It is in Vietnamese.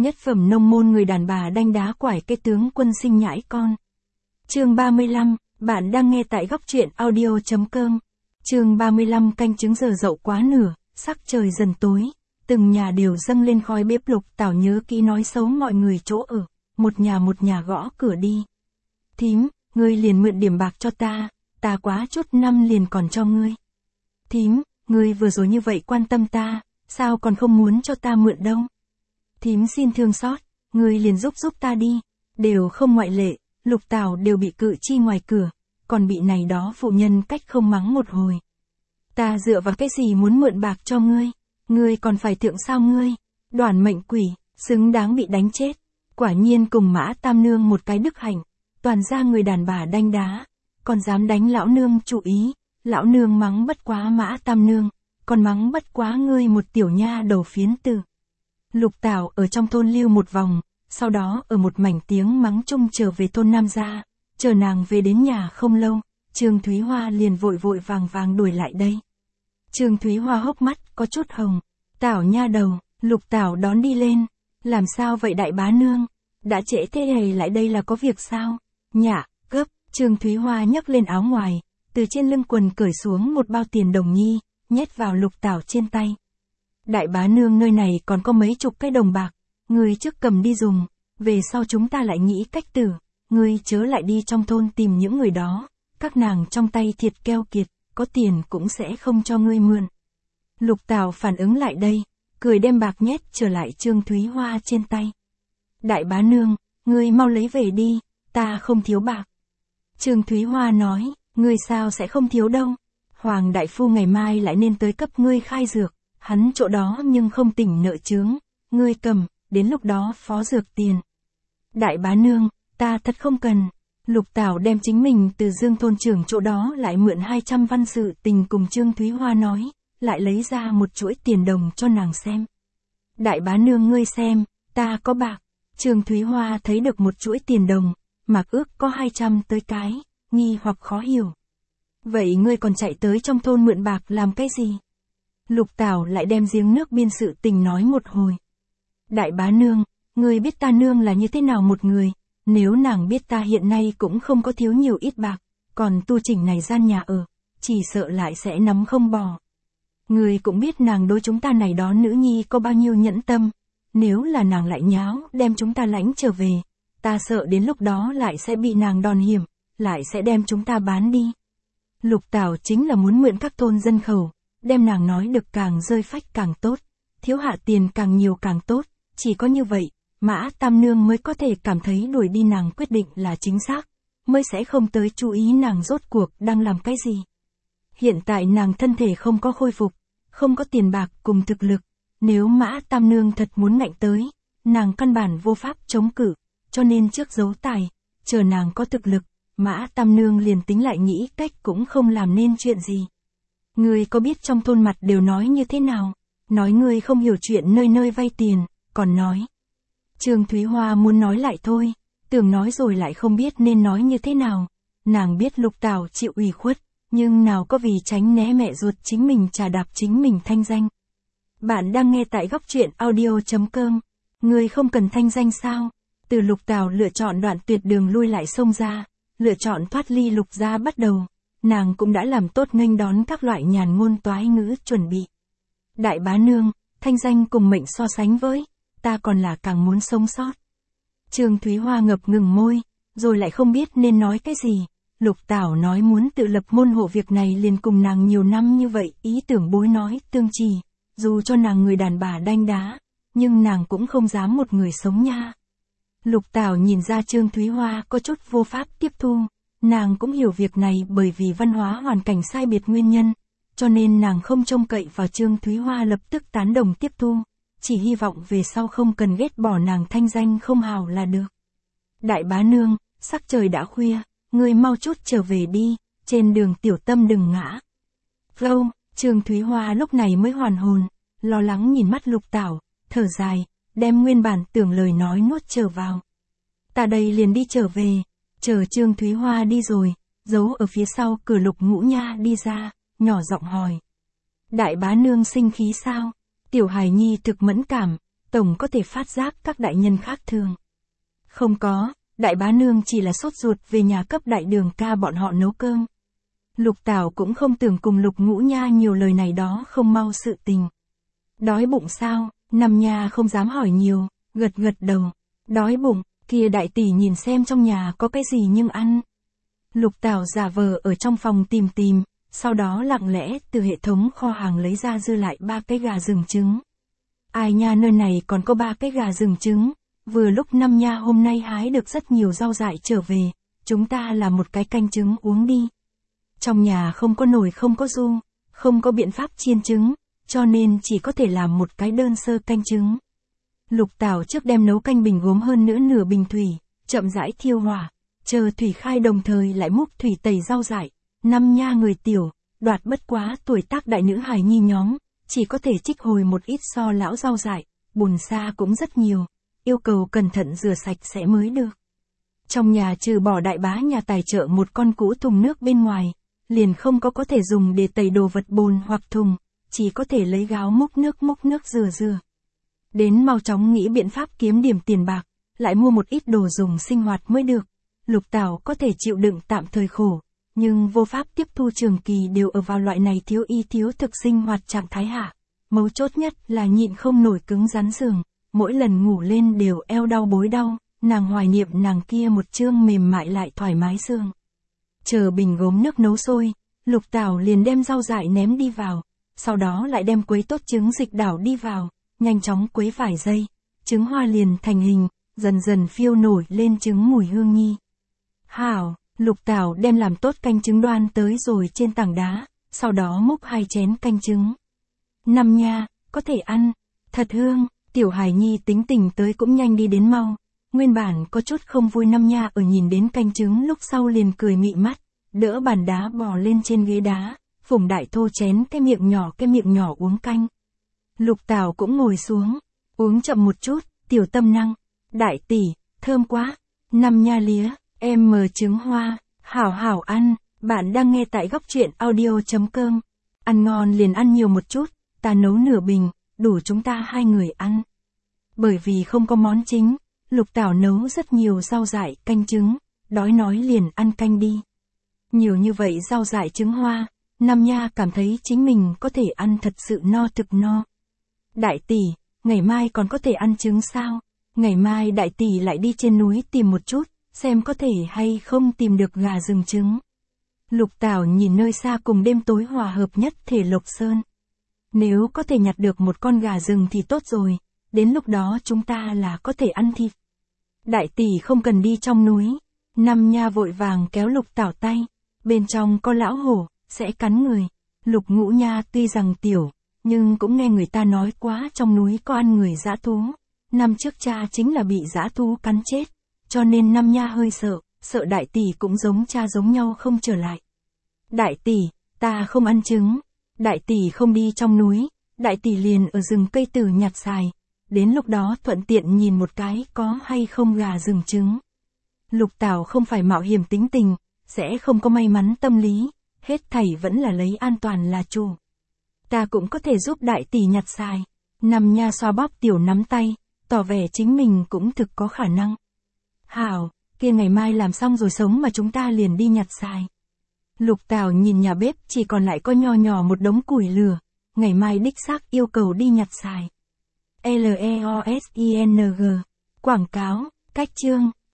Nhất phẩm nông môn người đàn bà đanh đá quải cái tướng quân sinh nhãi con. Chương 35, bạn đang nghe tại góc truyện audio.com. Chương 35 canh trứng giờ dậu quá nửa, sắc trời dần tối, từng nhà đều dâng lên khói bếp. Lục Tảo nhớ kỹ nói xấu mọi người chỗ ở, một nhà gõ cửa đi. Thím, ngươi liền mượn điểm bạc cho ta quá chút năm liền còn cho ngươi. Thím, ngươi vừa rồi như vậy quan tâm ta, sao còn không muốn cho ta mượn đâu. Thím xin thương xót, ngươi liền giúp ta đi. Đều không ngoại lệ, Lục Tảo đều bị cự chi ngoài cửa, còn bị này đó phụ nhân cách không mắng một hồi. Ta dựa vào cái gì muốn mượn bạc cho ngươi còn phải thượng sao ngươi, đoản mệnh quỷ, xứng đáng bị đánh chết. Quả nhiên cùng Mã Tam Nương một cái đức hạnh, toàn ra người đàn bà đanh đá, còn dám đánh lão nương. Chú ý, lão nương mắng bất quá Mã Tam Nương, còn mắng bất quá ngươi một tiểu nha đầu phiến tử. Lục Tảo ở trong thôn lưu một vòng, sau đó ở một mảnh tiếng mắng chung trở về thôn Nam gia. Chờ nàng về đến nhà không lâu, Trương Thúy Hoa liền vội vàng đuổi lại đây. Trương Thúy Hoa hốc mắt có chút hồng. Tảo nha đầu, Lục Tảo đón đi lên. Làm sao vậy đại bá nương? Đã trễ thế này lại đây là có việc sao? Nhạ, gấp. Trương Thúy Hoa nhấc lên áo ngoài, từ trên lưng quần cởi xuống một bao tiền đồng nhi, nhét vào Lục Tảo trên tay. Đại bá nương, nơi này còn có mấy chục cái đồng bạc, ngươi trước cầm đi dùng, về sau chúng ta lại nghĩ cách tử, ngươi chớ lại đi trong thôn tìm những người đó, các nàng trong tay thiệt keo kiệt, có tiền cũng sẽ không cho ngươi mượn. Lục Tảo phản ứng lại đây, cười đem bạc nhét trở lại Trương Thúy Hoa trên tay. Đại bá nương, ngươi mau lấy về đi, ta không thiếu bạc. Trương Thúy Hoa nói, ngươi sao sẽ không thiếu đâu, Hoàng đại phu ngày mai lại nên tới cấp ngươi khai dược, hắn chỗ đó nhưng không tỉnh nợ chướng, ngươi cầm, đến lúc đó phó dược tiền. Đại bá nương, ta thật không cần. Lục Tảo đem chính mình từ Dương thôn trưởng chỗ đó lại mượn 200 văn sự tình cùng Trương Thúy Hoa nói, lại lấy ra một chuỗi tiền đồng cho nàng xem. Đại bá nương ngươi xem, ta có bạc. Trương Thúy Hoa thấy được một chuỗi tiền đồng, mặc ước có 200 tới cái, nghi hoặc khó hiểu. Vậy ngươi còn chạy tới trong thôn mượn bạc làm cái gì? Lục Tảo lại đem giếng nước biên sự tình nói một hồi. Đại bá nương, ngươi biết ta nương là như thế nào một người, nếu nàng biết ta hiện nay cũng không có thiếu nhiều ít bạc, còn tu chỉnh này gian nhà ở, chỉ sợ lại sẽ nắm không bỏ. Ngươi cũng biết nàng đối chúng ta này đó nữ nhi có bao nhiêu nhẫn tâm, nếu là nàng lại nháo đem chúng ta lãnh trở về, ta sợ đến lúc đó lại sẽ bị nàng đòn hiểm, lại sẽ đem chúng ta bán đi. Lục Tảo chính là muốn mượn các thôn dân khẩu, đem nàng nói được càng rơi phách càng tốt, thiếu hạ tiền càng nhiều càng tốt, chỉ có như vậy, Mã Tam Nương mới có thể cảm thấy đuổi đi nàng quyết định là chính xác, mới sẽ không tới chú ý nàng rốt cuộc đang làm cái gì. Hiện tại nàng thân thể không có khôi phục, không có tiền bạc cùng thực lực, nếu Mã Tam Nương thật muốn ngạnh tới, nàng căn bản vô pháp chống cự, cho nên trước giấu tài, chờ nàng có thực lực, Mã Tam Nương liền tính lại nghĩ cách cũng không làm nên chuyện gì. Ngươi có biết trong thôn mặt đều nói như thế nào? Nói ngươi không hiểu chuyện nơi nơi vay tiền, còn nói. Trương Thúy Hoa muốn nói lại thôi, tưởng nói rồi lại không biết nên nói như thế nào. Nàng biết Lục Tảo chịu ủy khuất, nhưng nào có vì tránh né mẹ ruột chính mình trà đạp chính mình thanh danh. Bạn đang nghe tại góc truyện audio.com. Ngươi không cần thanh danh sao? Từ Lục Tảo lựa chọn đoạn tuyệt đường lui lại xông ra, lựa chọn thoát ly Lục gia bắt đầu. Nàng cũng đã làm tốt nghênh đón các loại nhàn ngôn toái ngữ chuẩn bị. Đại bá nương, thanh danh cùng mệnh so sánh với, ta còn là càng muốn sống sót. Trương Thúy Hoa ngập ngừng môi, rồi lại không biết nên nói cái gì. Lục Tảo nói muốn tự lập môn hộ, việc này liền cùng nàng nhiều năm như vậy, ý tưởng bối nói tương trì, dù cho nàng người đàn bà đanh đá, nhưng nàng cũng không dám một người sống nha. Lục Tảo nhìn ra Trương Thúy Hoa có chút vô pháp tiếp thu. Nàng cũng hiểu việc này bởi vì văn hóa hoàn cảnh sai biệt nguyên nhân, cho nên nàng không trông cậy vào Trương Thúy Hoa lập tức tán đồng tiếp thu, chỉ hy vọng về sau không cần ghét bỏ nàng thanh danh không hào là được. Đại bá nương, sắc trời đã khuya, ngươi mau chút trở về đi, trên đường tiểu tâm đừng ngã. Vâng, Trương Thúy Hoa lúc này mới hoàn hồn, lo lắng nhìn mắt Lục Tảo, thở dài, đem nguyên bản tưởng lời nói nuốt trở vào. Ta đây liền đi trở về. Chờ Trương Thúy Hoa đi rồi, giấu ở phía sau cửa Lục Ngũ Nha đi ra, nhỏ giọng hỏi. Đại bá nương sinh khí sao? Tiểu hài nhi thực mẫn cảm, tổng có thể phát giác các đại nhân khác thường. Không có, đại bá nương chỉ là sốt ruột về nhà cấp đại đường ca bọn họ nấu cơm. Lục Tảo cũng không tưởng cùng Lục Ngũ Nha nhiều lời này đó không mau sự tình. Đói bụng sao? Năm Nha không dám hỏi nhiều, gật gật đầu. Đói bụng, kia đại tỷ nhìn xem trong nhà có cái gì nhưng ăn. Lục Tảo giả vờ ở trong phòng tìm, sau đó lặng lẽ từ hệ thống kho hàng lấy ra dư lại 3 cái gà rừng trứng. Ai nha, nơi này còn có 3 cái gà rừng trứng, vừa lúc Năm Nha hôm nay hái được rất nhiều rau dại trở về, chúng ta làm một cái canh trứng uống đi. Trong nhà không có nồi không có ru, không có biện pháp chiên trứng, cho nên chỉ có thể làm một cái đơn sơ canh trứng. Lục Tảo trước đem nấu canh bình gốm hơn nữa nửa bình thủy, chậm rãi thiêu hỏa, chờ thủy khai đồng thời lại múc thủy tẩy rau dại. Năm Nha người tiểu, đoạt bất quá tuổi tác đại nữ hài nhi nhóm, chỉ có thể trích hồi một ít so lão rau dại, bùn sa cũng rất nhiều, yêu cầu cẩn thận rửa sạch sẽ mới được. Trong nhà trừ bỏ đại bá nhà tài trợ một con cũ thùng nước bên ngoài, liền không có thể dùng để tẩy đồ vật bồn hoặc thùng, chỉ có thể lấy gáo múc nước rửa. Đến mau chóng nghĩ biện pháp kiếm điểm tiền bạc, lại mua một ít đồ dùng sinh hoạt mới được. Lục Tảo có thể chịu đựng tạm thời khổ, nhưng vô pháp tiếp thu trường kỳ đều ở vào loại này thiếu y thiếu thực sinh hoạt trạng thái hạ. Mấu chốt nhất là nhịn không nổi cứng rắn giường, mỗi lần ngủ lên đều eo đau bối đau, nàng hoài niệm nàng kia một chương mềm mại lại thoải mái xương. Chờ bình gốm nước nấu sôi, Lục Tảo liền đem rau dại ném đi vào, sau đó lại đem quấy tốt trứng dịch đảo đi vào, nhanh chóng quấy vài giây, trứng hoa liền thành hình, dần dần phiêu nổi lên trứng mùi hương nhi. Hảo, Lục Tảo đem làm tốt canh trứng đoan tới rồi trên tảng đá, sau đó múc 2 chén canh trứng. Năm Nha, có thể ăn, thật hương, tiểu hài nhi tính tình tới cũng nhanh đi đến mau. Nguyên bản có chút không vui Năm Nha ở nhìn đến canh trứng lúc sau liền cười mị mắt, đỡ bàn đá bò lên trên ghế đá, phủng đại thô chén cái miệng nhỏ uống canh. Lục Tảo cũng ngồi xuống, uống chậm một chút, tiểu tâm năng, đại tỷ, thơm quá. Năm Nha lía, em mờ trứng hoa, hảo ăn, bạn đang nghe tại góc truyện audio.com. Ăn ngon liền ăn nhiều một chút, ta nấu nửa bình, đủ chúng ta 2 người ăn. Bởi vì không có món chính, Lục Tảo nấu rất nhiều rau dại, canh trứng, đói nói liền ăn canh đi. Nhiều như vậy rau dại trứng hoa, Năm Nha cảm thấy chính mình có thể ăn thật sự no thực no. Đại tỷ, ngày mai còn có thể ăn trứng sao? Ngày mai đại tỷ lại đi trên núi tìm một chút, xem có thể hay không tìm được gà rừng trứng. Lục Tảo nhìn nơi xa cùng đêm tối hòa hợp nhất thể Lộc Sơn. Nếu có thể nhặt được một con gà rừng thì tốt rồi, đến lúc đó chúng ta là có thể ăn thịt. Đại tỷ không cần đi trong núi. Năm Nha vội vàng kéo Lục Tảo tay, bên trong có lão hổ, sẽ cắn người. Lục Ngũ Nha tuy rằng tiểu, nhưng cũng nghe người ta nói quá trong núi có ăn người dã thú. Năm trước cha chính là bị dã thú cắn chết, cho nên Năm Nha hơi sợ đại tỷ cũng giống cha giống nhau không trở lại. Đại tỷ, ta không ăn trứng. Đại tỷ không đi trong núi, đại tỷ liền ở rừng cây tử nhặt xài. Đến lúc đó thuận tiện nhìn một cái có hay không gà rừng trứng. Lục Tảo không phải mạo hiểm tính tình, sẽ không có may mắn tâm lý, hết thảy vẫn là lấy an toàn là chủ. Ta cũng có thể giúp đại tỷ nhặt xài. Năm Nha xoa bóp tiểu nắm tay, tỏ vẻ chính mình cũng thực có khả năng. Hảo, kia ngày mai làm xong rồi sống mà chúng ta liền đi nhặt xài. Lục Tảo nhìn nhà bếp chỉ còn lại có nho nhỏ một đống củi lửa, ngày mai đích xác yêu cầu đi nhặt xài. LEOSING. Quảng cáo, cách chương.